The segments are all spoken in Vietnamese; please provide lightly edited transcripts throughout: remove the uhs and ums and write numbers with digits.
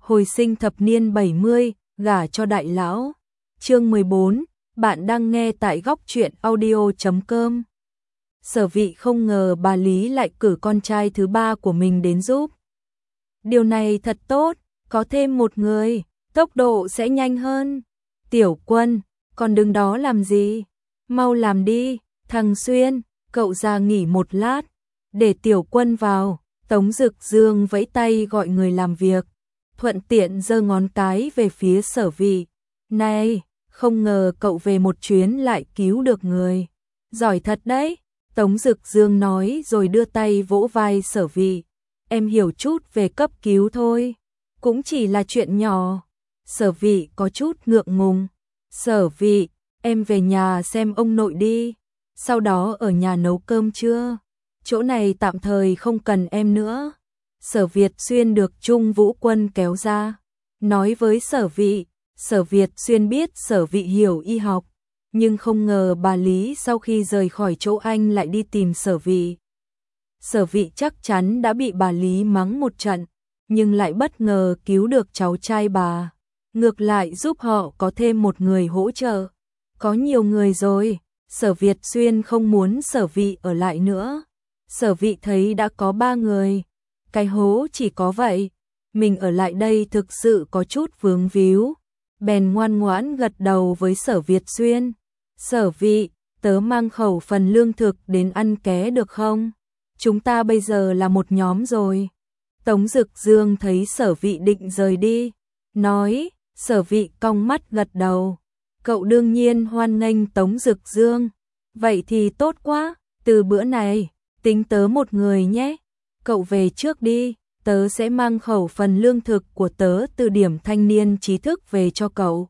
Hồi sinh thập niên 70, gả cho đại lão. Chương 14, bạn đang nghe tại góc truyện audio.com. Sở Vị không ngờ bà Lý lại cử con trai thứ ba của mình đến giúp. Điều này thật tốt, có thêm một người, tốc độ sẽ nhanh hơn. Tiểu Quân, còn đứng đó làm gì? Mau làm đi, thằng Xuyên, cậu ra nghỉ một lát, để Tiểu Quân vào. Tống Dực Dương vẫy tay gọi người làm việc, thuận tiện giơ ngón cái về phía Sở Vị. Này, không ngờ cậu về một chuyến lại cứu được người. Giỏi thật đấy, Tống Dực Dương nói rồi đưa tay vỗ vai Sở Vị. Em hiểu chút về cấp cứu thôi, cũng chỉ là chuyện nhỏ. Sở Vị có chút ngượng ngùng. Sở Vị, em về nhà xem ông nội đi, sau đó ở nhà nấu cơm trưa. Chỗ này tạm thời không cần em nữa. Sở Việt Xuyên được Trung Vũ Quân kéo ra, nói với Sở Vị. Sở Việt Xuyên biết Sở Vị hiểu y học, nhưng không ngờ bà Lý sau khi rời khỏi chỗ anh lại đi tìm Sở Vị. Sở Vị chắc chắn đã bị bà Lý mắng một trận, nhưng lại bất ngờ cứu được cháu trai bà. Ngược lại giúp họ có thêm một người hỗ trợ. Có nhiều người rồi, Sở Việt Xuyên không muốn Sở Vị ở lại nữa. Sở Vị thấy đã có 3 người, cái hố chỉ có vậy, mình ở lại đây thực sự có chút vướng víu. Bèn ngoan ngoãn gật đầu với Sở Việt Xuyên. Sở Vị, tớ mang khẩu phần lương thực đến ăn ké được không? Chúng ta bây giờ là một nhóm rồi. Tống Dực Dương thấy Sở Vị định rời đi, nói. Sở Vị cong mắt gật đầu. Cậu đương nhiên hoan nghênh Tống Dực Dương. Vậy thì tốt quá, từ bữa này, tính tớ một người nhé. Cậu về trước đi, tớ sẽ mang khẩu phần lương thực của tớ từ điểm thanh niên trí thức về cho cậu.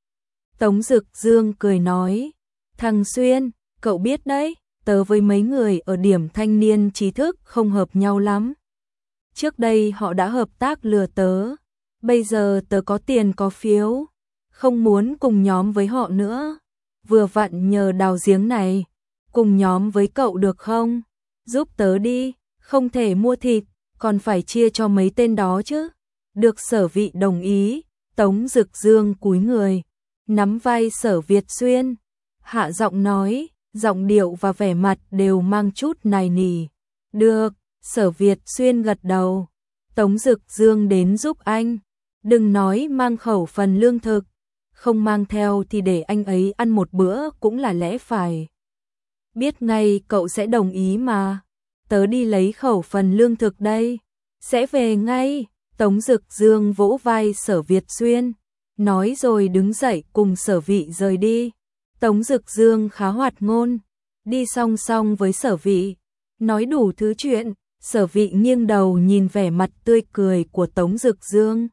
Tống Dực Dương cười nói. Thằng Xuyên, cậu biết đấy, tớ với mấy người ở điểm thanh niên trí thức không hợp nhau lắm. Trước đây họ đã hợp tác lừa tớ. Bây giờ tớ có tiền có phiếu, không muốn cùng nhóm với họ nữa. Vừa vặn nhờ đào giếng này, cùng nhóm với cậu được không? Giúp tớ đi, không thể mua thịt, còn phải chia cho mấy tên đó chứ. Được Sở Vị đồng ý. Tống Dực Dương cúi người, nắm vai Sở Việt Xuyên, hạ giọng nói, giọng điệu và vẻ mặt đều mang chút nài nỉ. Được, Sở Việt Xuyên gật đầu. Tống Dực Dương đến giúp anh. Đừng nói mang khẩu phần lương thực, không mang theo thì để anh ấy ăn một bữa cũng là lẽ phải. Biết ngay cậu sẽ đồng ý mà. Tớ đi lấy khẩu phần lương thực đây, sẽ về ngay. Tống Dực Dương vỗ vai Sở Việt Xuyên, nói rồi đứng dậy cùng Sở Vị rời đi. Tống Dực Dương khá hoạt ngôn, đi song song với Sở Vị, nói đủ thứ chuyện. Sở Vị nghiêng đầu nhìn vẻ mặt tươi cười của Tống Dực Dương.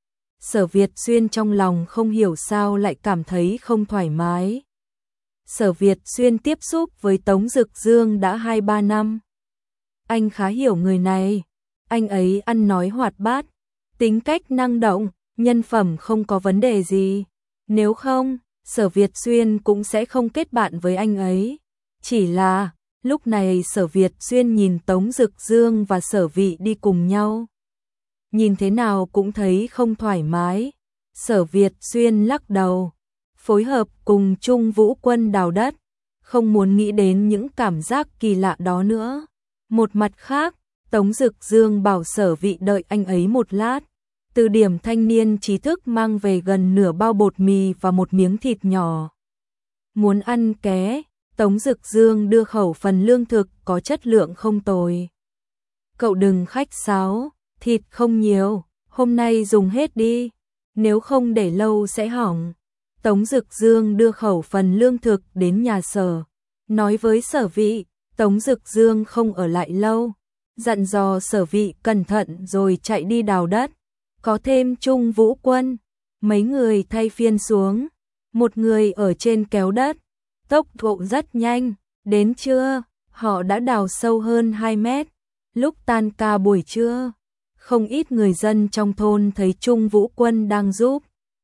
Sở Việt Xuyên trong lòng không hiểu sao lại cảm thấy không thoải mái. Sở Việt Xuyên tiếp xúc với Tống Dực Dương đã 2-3 năm. Anh khá hiểu người này. Anh ấy ăn nói hoạt bát, tính cách năng động, nhân phẩm không có vấn đề gì. Nếu không, Sở Việt Xuyên cũng sẽ không kết bạn với anh ấy. Chỉ là, lúc này Sở Việt Xuyên nhìn Tống Dực Dương và Sở Vị đi cùng nhau, nhìn thế nào cũng thấy không thoải mái. Sở Việt Xuyên lắc đầu, phối hợp cùng Trung Vũ Quân đào đất, không muốn nghĩ đến những cảm giác kỳ lạ đó nữa. Một mặt khác, Tống Dực Dương bảo Sở Vị đợi anh ấy một lát, từ điểm thanh niên trí thức mang về gần nửa bao bột mì và một miếng thịt nhỏ. Muốn ăn ké, Tống Dực Dương đưa khẩu phần lương thực có chất lượng không tồi. Cậu đừng khách sáo, thịt không nhiều, hôm nay dùng hết đi, nếu không để lâu sẽ hỏng. Tống Dực Dương đưa khẩu phần lương thực đến nhà Sở, nói với Sở Vị. Tống Dực Dương không ở lại lâu, dặn dò Sở Vị cẩn thận rồi chạy đi đào đất. Có thêm Trung Vũ Quân, mấy người thay phiên xuống, một người ở trên kéo đất, tốc độ rất nhanh. Đến trưa, họ đã đào sâu hơn 2 mét. Lúc tan ca buổi trưa, không ít người dân trong thôn thấy Trung Vũ Quân đang giúp.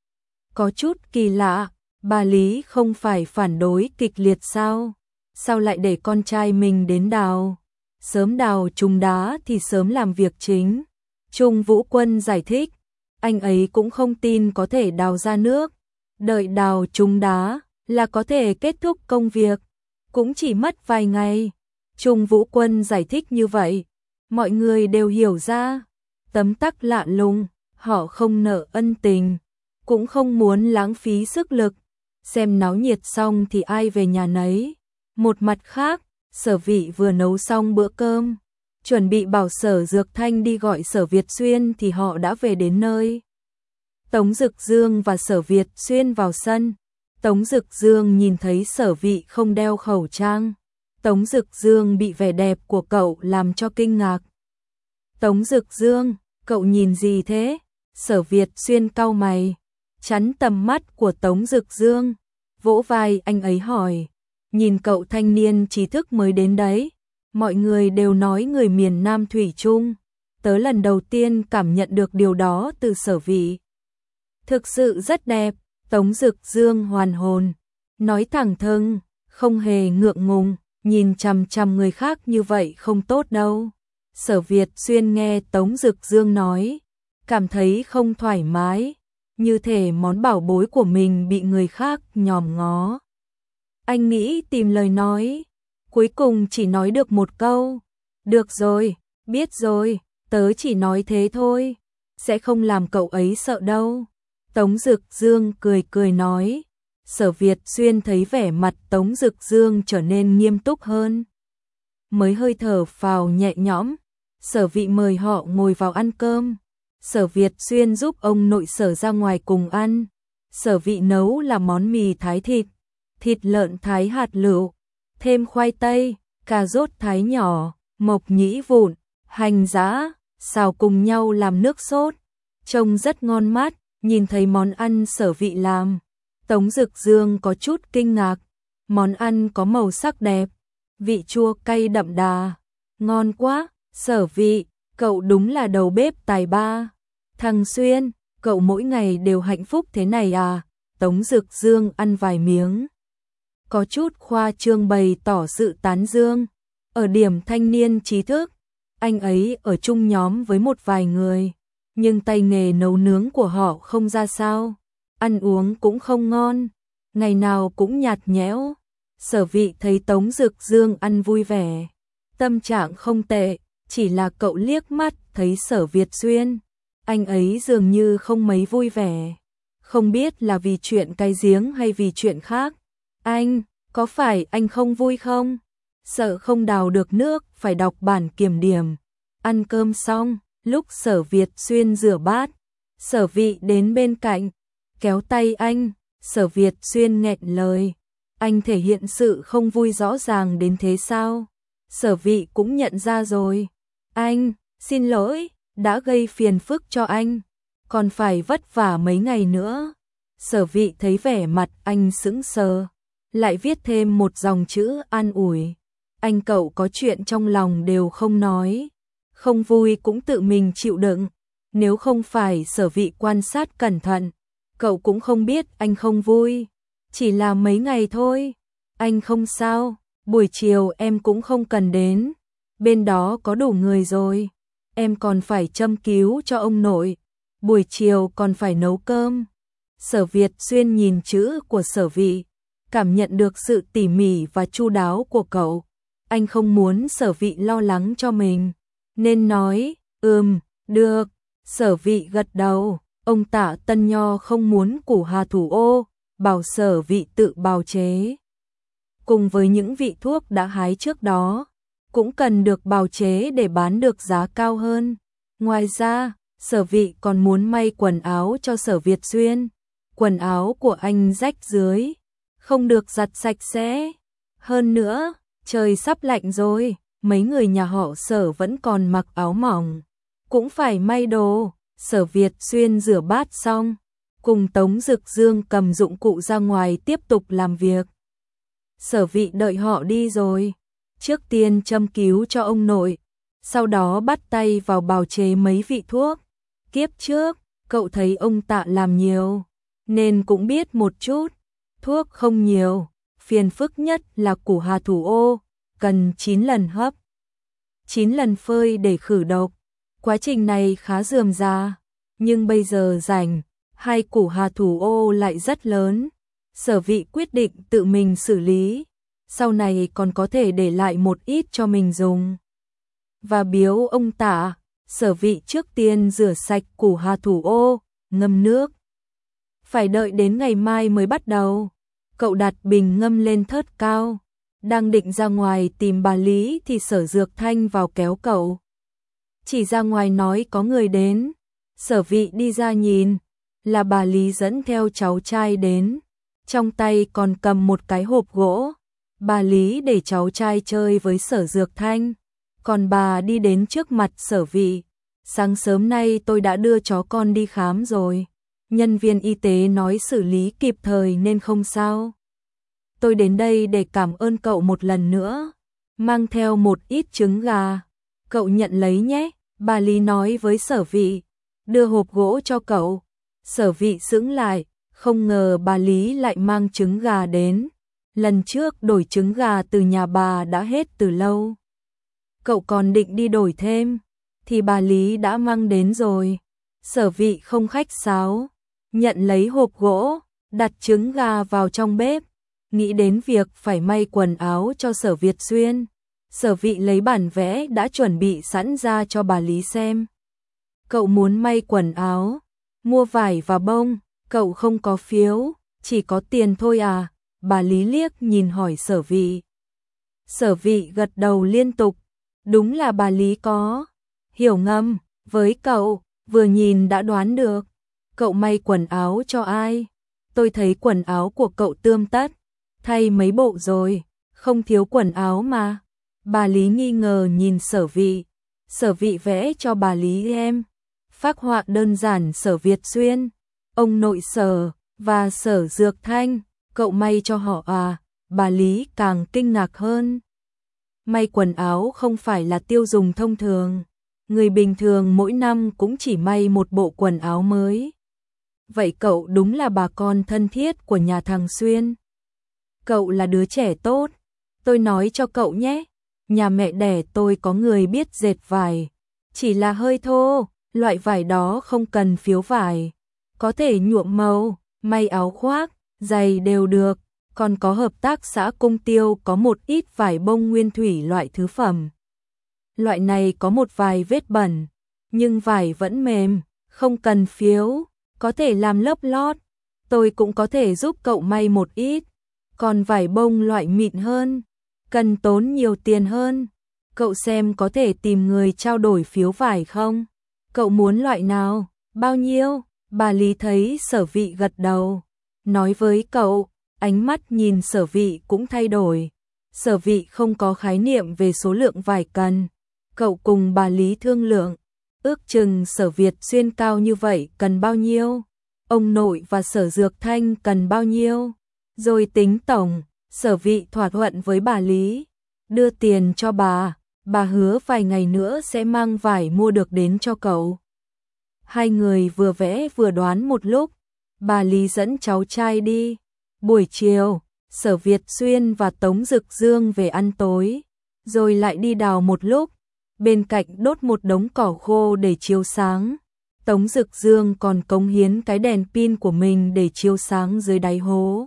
Có chút kỳ lạ, bà Lý không phải phản đối kịch liệt sao? Sao lại để con trai mình đến đào? Sớm đào trùng đá thì sớm làm việc chính. Trung Vũ Quân giải thích, anh ấy cũng không tin có thể đào ra nước, đợi đào trúng đá là có thể kết thúc công việc, cũng chỉ mất vài ngày. Trung Vũ Quân giải thích như vậy, mọi người đều hiểu ra, tấm tắc lạ lùng, họ không nợ ân tình, cũng không muốn lãng phí sức lực, xem náo nhiệt xong thì ai về nhà nấy. Một mặt khác, Sở Vị vừa nấu xong bữa cơm, chuẩn bị bảo Sở Dược Thanh đi gọi Sở Việt Xuyên thì họ đã về đến nơi. Tống Dực Dương và Sở Việt Xuyên vào sân. Tống Dực Dương nhìn thấy Sở Vị không đeo khẩu trang. Tống Dực Dương bị vẻ đẹp của cậu làm cho kinh ngạc. Tống Dực Dương, cậu nhìn gì thế? Sở Việt Xuyên cau mày, chắn tầm mắt của Tống Dực Dương, vỗ vai anh ấy hỏi, nhìn cậu thanh niên trí thức mới đến đấy, mọi người đều nói người miền Nam thủy chung, tớ lần đầu tiên cảm nhận được điều đó từ Sở Vị. Thực sự rất đẹp, Tống Dực Dương hoàn hồn, nói thẳng thừng, không hề ngượng ngùng, nhìn chằm chằm người khác như vậy không tốt đâu. Sở Việt Xuyên nghe Tống Dực Dương nói, cảm thấy không thoải mái, như thể món bảo bối của mình bị người khác nhòm ngó. Anh nghĩ tìm lời nói, cuối cùng chỉ nói được một câu, được rồi, biết rồi, tớ chỉ nói thế thôi, sẽ không làm cậu ấy sợ đâu. Tống Dực Dương cười cười nói. Sở Việt Xuyên thấy vẻ mặt Tống Dực Dương trở nên nghiêm túc hơn, mới hơi thở phào nhẹ nhõm. Sở Vị mời họ ngồi vào ăn cơm. Sở Việt Xuyên giúp ông nội Sở ra ngoài cùng ăn. Sở Vị nấu là món mì thái thịt, thịt lợn thái hạt lựu, thêm khoai tây, cà rốt thái nhỏ, mộc nhĩ vụn, hành giã, xào cùng nhau làm nước sốt, trông rất ngon mát. Nhìn thấy món ăn Sở Vị làm, Tống Dực Dương có chút kinh ngạc. Món ăn có màu sắc đẹp, vị chua cay đậm đà, ngon quá. Sở Vị, cậu đúng là đầu bếp tài ba. Thằng Xuyên, cậu mỗi ngày đều hạnh phúc thế này à? Tống Dực Dương ăn vài miếng, có chút khoa trương bày tỏ sự tán dương. Ở điểm thanh niên trí thức, anh ấy ở chung nhóm với một vài người, nhưng tay nghề nấu nướng của họ không ra sao, ăn uống cũng không ngon, ngày nào cũng nhạt nhẽo. Sở Vị thấy Tống Dực Dương ăn vui vẻ, tâm trạng không tệ, chỉ là cậu liếc mắt thấy Sở Việt Xuyên, anh ấy dường như không mấy vui vẻ, không biết là vì chuyện cái giếng hay vì chuyện khác. Anh, có phải anh không vui không? Sợ không đào được nước, phải đọc bản kiểm điểm. Ăn cơm xong, lúc Sở Việt Xuyên rửa bát, Sở Vị đến bên cạnh, kéo tay anh. Sở Việt Xuyên nghẹn lời, anh thể hiện sự không vui rõ ràng đến thế sao? Sở Vị cũng nhận ra rồi. Anh, xin lỗi, đã gây phiền phức cho anh, còn phải vất vả mấy ngày nữa. Sở Vị thấy vẻ mặt anh sững sờ, lại viết thêm một dòng chữ an ủi. Anh cậu có chuyện trong lòng đều không nói, không vui cũng tự mình chịu đựng. Nếu không phải Sở Vị quan sát cẩn thận, cậu cũng không biết anh không vui. Chỉ là mấy ngày thôi, anh không sao, buổi chiều em cũng không cần đến, bên đó có đủ người rồi. Em còn phải châm cứu cho ông nội, buổi chiều còn phải nấu cơm. Sở Việt Xuyên nhìn chữ của Sở Vị, cảm nhận được sự tỉ mỉ và chu đáo của cậu. Anh không muốn Sở Vị lo lắng cho mình, nên nói, được. Sở Vị gật đầu. Ông Tạ Tân Nho không muốn củ hà thủ ô, bảo Sở Vị tự bào chế. Cùng với những vị thuốc đã hái trước đó, cũng cần được bào chế để bán được giá cao hơn. Ngoài ra, Sở Vị còn muốn may quần áo cho Sở Việt Xuyên. Quần áo của anh rách rưới, không được giặt sạch sẽ. Hơn nữa, trời sắp lạnh rồi, mấy người nhà họ Sở vẫn còn mặc áo mỏng, cũng phải may đồ. Sở Việt Xuyên rửa bát xong, cùng Tống Dực Dương cầm dụng cụ ra ngoài tiếp tục làm việc. Sở Vị đợi họ đi rồi, trước tiên châm cứu cho ông nội, sau đó bắt tay vào bào chế mấy vị thuốc. Kiếp trước, cậu thấy ông Tạ làm nhiều, nên cũng biết một chút. Thuốc không nhiều, phiền phức nhất là củ hà thủ ô, cần 9 lần hấp, 9 lần phơi để khử độc. Quá trình này khá rườm rà, nhưng bây giờ rảnh, hai củ hà thủ ô lại rất lớn. Sở Vị quyết định tự mình xử lý, sau này còn có thể để lại một ít cho mình dùng. Và biếu ông Tả, Sở Vị trước tiên rửa sạch củ hà thủ ô, ngâm nước. Phải đợi đến ngày mai mới bắt đầu. Cậu đặt bình ngâm lên thớt cao, đang định ra ngoài tìm bà Lý thì Sở Dược Thanh vào kéo cậu. Chỉ ra ngoài nói có người đến. Sở Vị đi ra nhìn, là bà Lý dẫn theo cháu trai đến, trong tay còn cầm một cái hộp gỗ. Bà Lý để cháu trai chơi với Sở Dược Thanh, còn bà đi đến trước mặt Sở Vị. Sáng sớm nay tôi đã đưa chó con đi khám rồi, nhân viên y tế nói xử lý kịp thời nên không sao. Tôi đến đây để cảm ơn cậu một lần nữa, mang theo một ít trứng gà. Cậu nhận lấy nhé, bà Lý nói với Sở Vị, đưa hộp gỗ cho cậu. Sở Vị sững lại, không ngờ bà Lý lại mang trứng gà đến. Lần trước đổi trứng gà từ nhà bà đã hết từ lâu. Cậu còn định đi đổi thêm, thì bà Lý đã mang đến rồi. Sở Vị không khách sáo, nhận lấy hộp gỗ, đặt trứng gà vào trong bếp, nghĩ đến việc phải may quần áo cho Sở Việt Xuyên. Sở Vị lấy bản vẽ đã chuẩn bị sẵn ra cho bà Lý xem. Cậu muốn may quần áo, mua vải và bông, cậu không có phiếu, chỉ có tiền thôi à? Bà Lý liếc nhìn hỏi Sở Vị. Sở Vị gật đầu liên tục, đúng là bà Lý có hiểu ngầm với cậu, vừa nhìn đã đoán được. Cậu may quần áo cho ai? Tôi thấy quần áo của cậu tươm tất, thay mấy bộ rồi, không thiếu quần áo mà. Bà Lý nghi ngờ nhìn Sở Vị. Sở Vị vẽ cho bà Lý em. Phác họa đơn giản Sở Việt Xuyên, ông nội Sở và Sở Dược Thanh, cậu may cho họ à? Bà Lý càng kinh ngạc hơn. May quần áo không phải là tiêu dùng thông thường, người bình thường mỗi năm cũng chỉ may một bộ quần áo mới. Vậy cậu đúng là bà con thân thiết của nhà thằng Xuyên. Cậu là đứa trẻ tốt, tôi nói cho cậu nhé, nhà mẹ đẻ tôi có người biết dệt vải, chỉ là hơi thô, loại vải đó không cần phiếu vải, có thể nhuộm màu, may áo khoác, giày đều được, còn có hợp tác xã Cung Tiêu có một ít vải bông nguyên thủy loại thứ phẩm. Loại này có một vài vết bẩn, nhưng vải vẫn mềm, không cần phiếu, có thể làm lớp lót, tôi cũng có thể giúp cậu may một ít. Còn vải bông loại mịn hơn, cần tốn nhiều tiền hơn, cậu xem có thể tìm người trao đổi phiếu vải không? Cậu muốn loại nào? Bao nhiêu? Bà Lý thấy Sở Vị gật đầu, nói với cậu, ánh mắt nhìn Sở Vị cũng thay đổi. Sở Vị không có khái niệm về số lượng vải cần. Cậu cùng bà Lý thương lượng, ước chừng Sở Việt Xuyên cao như vậy cần bao nhiêu? Ông nội và Sở Dược Thanh cần bao nhiêu? Rồi tính tổng. Sở Vị thỏa thuận với bà Lý, đưa tiền cho bà hứa vài ngày nữa sẽ mang vải mua được đến cho cậu. Hai người vừa vẽ vừa đoán một lúc, bà Lý dẫn cháu trai đi. Buổi chiều, Sở Việt Xuyên và Tống Dực Dương về ăn tối, rồi lại đi đào một lúc, bên cạnh đốt một đống cỏ khô để chiếu sáng. Tống Dực Dương còn cống hiến cái đèn pin của mình để chiếu sáng dưới đáy hố.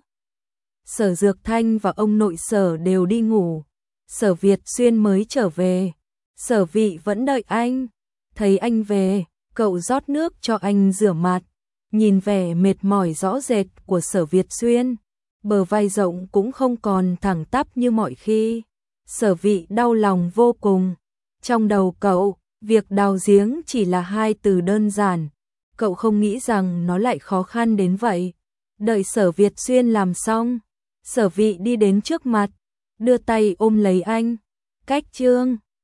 Sở Dược Thanh và ông nội Sở đều đi ngủ. Sở Việt Xuyên mới trở về. Sở Vị vẫn đợi anh. Thấy anh về, cậu rót nước cho anh rửa mặt. Nhìn vẻ mệt mỏi rõ rệt của Sở Việt Xuyên, bờ vai rộng cũng không còn thẳng tắp như mọi khi. Sở Vị đau lòng vô cùng. Trong đầu cậu, việc đào giếng chỉ là hai từ đơn giản. Cậu không nghĩ rằng nó lại khó khăn đến vậy. Đợi Sở Việt Xuyên làm xong, Sở Vị đi đến trước mặt, đưa tay ôm lấy anh. Cách chương